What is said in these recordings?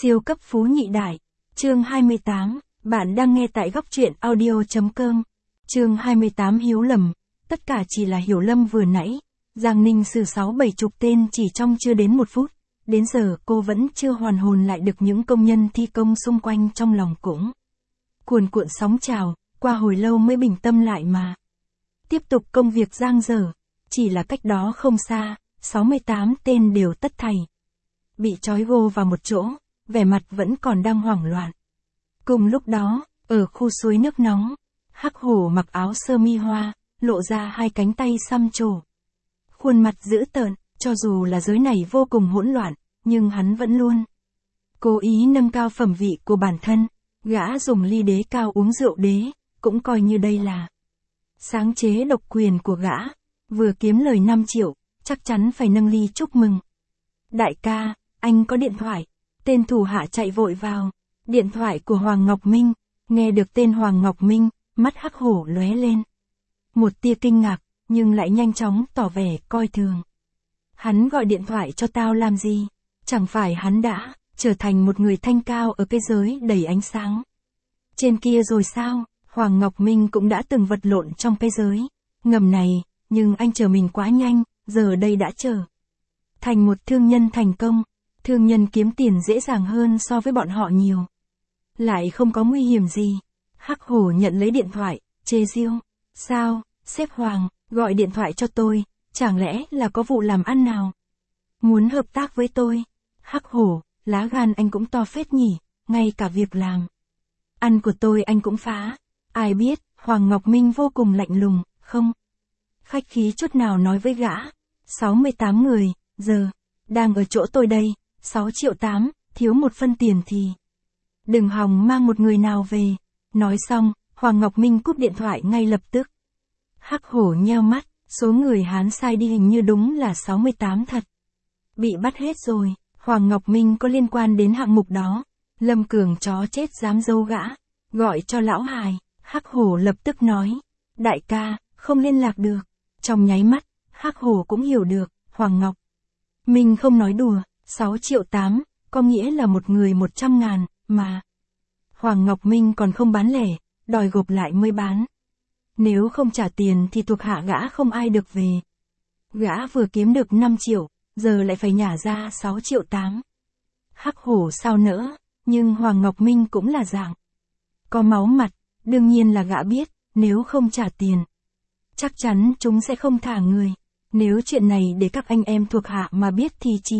Siêu cấp phú nhị đại. Chương 28, bạn đang nghe tại góc truyện audio.com. Chương 28 Hiếu lầm. Tất cả chỉ là hiểu lầm vừa nãy. Giang Ninh xử 6-7 chục tên chỉ trong chưa đến 1 phút. Đến giờ cô vẫn chưa hoàn hồn lại được những công nhân thi công xung quanh, trong lòng cũng cuồn cuộn sóng trào, qua hồi lâu mới bình tâm lại mà tiếp tục công việc dang dở. Chỉ là cách đó không xa, 68 tên đều tất thảy bị trói gô vào một chỗ, vẻ mặt vẫn còn đang hoảng loạn. Cùng lúc đó, ở khu suối nước nóng, Hắc Hổ mặc áo sơ mi hoa, lộ ra 2 cánh tay xăm trổ. Khuôn mặt dữ tợn, cho dù là giới này vô cùng hỗn loạn, nhưng hắn vẫn luôn cố ý nâng cao phẩm vị của bản thân. Gã dùng ly đế cao uống rượu đế, cũng coi như đây là sáng chế độc quyền của gã. Vừa kiếm lời 5 triệu, chắc chắn phải nâng ly chúc mừng. Đại ca, anh có điện thoại. Tên thủ hạ chạy vội vào. Điện thoại của Hoàng Ngọc Minh. Nghe được tên Hoàng Ngọc Minh, mắt Hắc Hổ lóe lên một tia kinh ngạc, nhưng lại nhanh chóng tỏ vẻ coi thường. Hắn gọi điện thoại cho tao làm gì? Chẳng phải hắn đã trở thành một người thanh cao ở cái giới đầy ánh sáng trên kia rồi sao? Hoàng Ngọc Minh cũng đã từng vật lộn trong cái giới ngầm này, nhưng anh chờ mình quá nhanh, giờ đây đã trở thành một thương nhân thành công. Thương nhân kiếm tiền dễ dàng hơn so với bọn họ nhiều, lại không có nguy hiểm gì. Hắc Hổ nhận lấy điện thoại, chê giễu. Sao, sếp Hoàng, gọi điện thoại cho tôi, chẳng lẽ là có vụ làm ăn nào? Muốn hợp tác với tôi? Hắc Hổ, lá gan anh cũng to phết nhỉ, ngay cả việc làm ăn của tôi anh cũng phá. Ai biết, Hoàng Ngọc Minh vô cùng lạnh lùng, không khách khí chút nào nói với gã. 68 người, giờ đang ở chỗ tôi đây, 6 triệu 8, thiếu 1 phân tiền thì đừng hòng mang một người nào về. Nói xong, Hoàng Ngọc Minh cúp điện thoại ngay lập tức. Hắc Hổ nheo mắt, số người hắn sai đi hình như đúng là 68 thật. Bị bắt hết rồi. Hoàng Ngọc Minh có liên quan đến hạng mục đó. Lâm Cường chó chết dám giấu gã. Gọi cho lão Hải. Hắc Hổ lập tức nói. Đại ca, không liên lạc được. Trong nháy mắt, Hắc Hổ cũng hiểu được, Hoàng Ngọc Minh không nói đùa. 6 triệu 8, có nghĩa là một người 100.000, mà Hoàng Ngọc Minh còn không bán lẻ, đòi gộp lại mới bán. Nếu không trả tiền thì thuộc hạ gã không ai được về. Gã vừa kiếm được 5 triệu, giờ lại phải nhả ra 6 triệu 8. Hắc Hổ sao nỡ, nhưng Hoàng Ngọc Minh cũng là dạng có máu mặt, đương nhiên là gã biết, nếu không trả tiền, chắc chắn chúng sẽ không thả người. Nếu chuyện này để các anh em thuộc hạ mà biết thì chỉ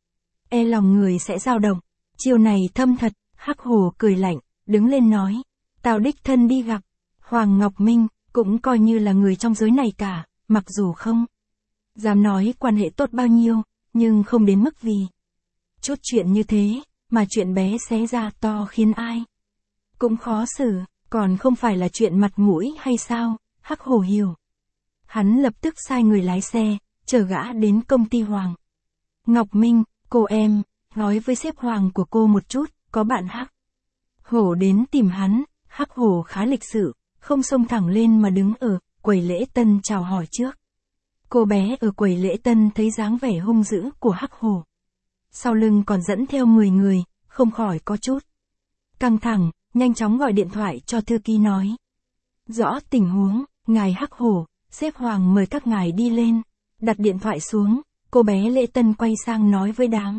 e lòng người sẽ dao động. Chiều này thâm thật. Hắc Hổ cười lạnh, đứng lên nói. Tao đích thân đi gặp Hoàng Ngọc Minh, cũng coi như là người trong giới này cả, mặc dù không dám nói quan hệ tốt bao nhiêu, nhưng không đến mức vì chút chuyện như thế, mà chuyện bé xé ra to khiến ai cũng khó xử, còn không phải là chuyện mặt mũi hay sao? Hắc Hổ hiểu. Hắn lập tức sai người lái xe, chở gã đến công ty Hoàng Ngọc Minh. Cô em, nói với sếp Hoàng của cô một chút, có bạn Hắc Hổ đến tìm hắn. Hắc Hổ khá lịch sự, không xông thẳng lên mà đứng ở quầy lễ tân chào hỏi trước. Cô bé ở quầy lễ tân thấy dáng vẻ hung dữ của Hắc Hổ, sau lưng còn dẫn theo 10 người, không khỏi có chút căng thẳng, nhanh chóng gọi điện thoại cho thư ký nói. Rõ tình huống, ngài Hắc Hổ, sếp Hoàng mời các ngài đi lên. Đặt điện thoại xuống, cô bé lễ tân quay sang nói với đám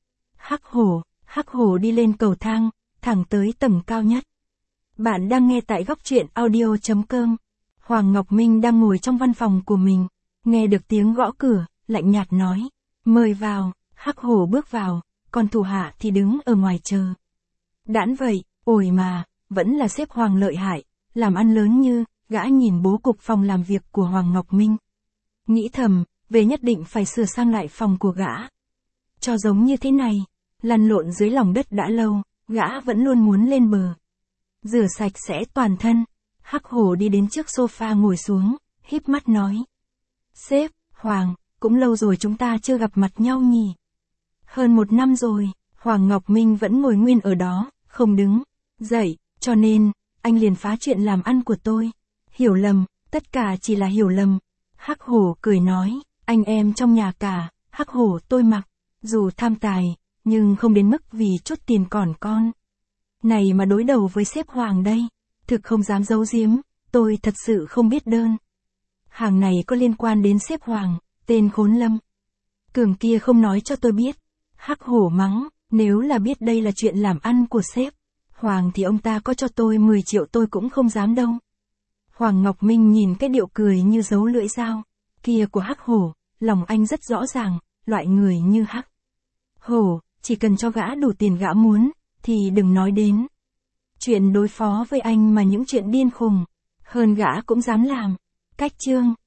Hắc Hổ đi lên cầu thang, thẳng tới tầng cao nhất. Bạn đang nghe tại góc truyện audio.com. Hoàng Ngọc Minh đang ngồi trong văn phòng của mình, nghe được tiếng gõ cửa, lạnh nhạt nói. Mời vào. Hắc Hổ bước vào, còn thủ hạ thì đứng ở ngoài chờ. Đãn vậy, ôi mà, vẫn là sếp Hoàng lợi hại, làm ăn lớn như. Gã nhìn bố cục phòng làm việc của Hoàng Ngọc Minh, nghĩ thầm, về nhất định phải sửa sang lại phòng của gã cho giống như thế này. Lăn lộn dưới lòng đất đã lâu, gã vẫn luôn muốn lên bờ, rửa sạch sẽ toàn thân. Hắc Hổ đi đến trước sofa ngồi xuống, híp mắt nói. Sếp Hoàng, cũng lâu rồi chúng ta chưa gặp mặt nhau nhỉ? Hơn 1 năm rồi. Hoàng Ngọc Minh vẫn ngồi nguyên ở đó, không đứng dậy, cho nên anh liền phá chuyện làm ăn của tôi. Hiểu lầm, tất cả chỉ là hiểu lầm. Hắc Hổ cười nói, anh em trong nhà cả. Hắc Hổ tôi mặc dù tham tài, nhưng không đến mức vì chút tiền còn con. Này mà đối đầu với sếp Hoàng đây, thực không dám giấu giếm, tôi thật sự không biết đơn. Hàng này có liên quan đến sếp Hoàng, tên khốn Lâm. Cường kia không nói cho tôi biết. Hắc hổ mắng, nếu là biết đây là chuyện làm ăn của sếp Hoàng thì ông ta có cho tôi 10 triệu tôi cũng không dám đâu. Hoàng Ngọc Minh nhìn cái điệu cười như giấu lưỡi dao kia của Hắc hổ, lòng anh rất rõ ràng, loại người như Hắc hổ, chỉ cần cho gã đủ tiền gã muốn, thì đừng nói đến chuyện đối phó với anh mà những chuyện điên khùng hơn gã cũng dám làm. Cách chương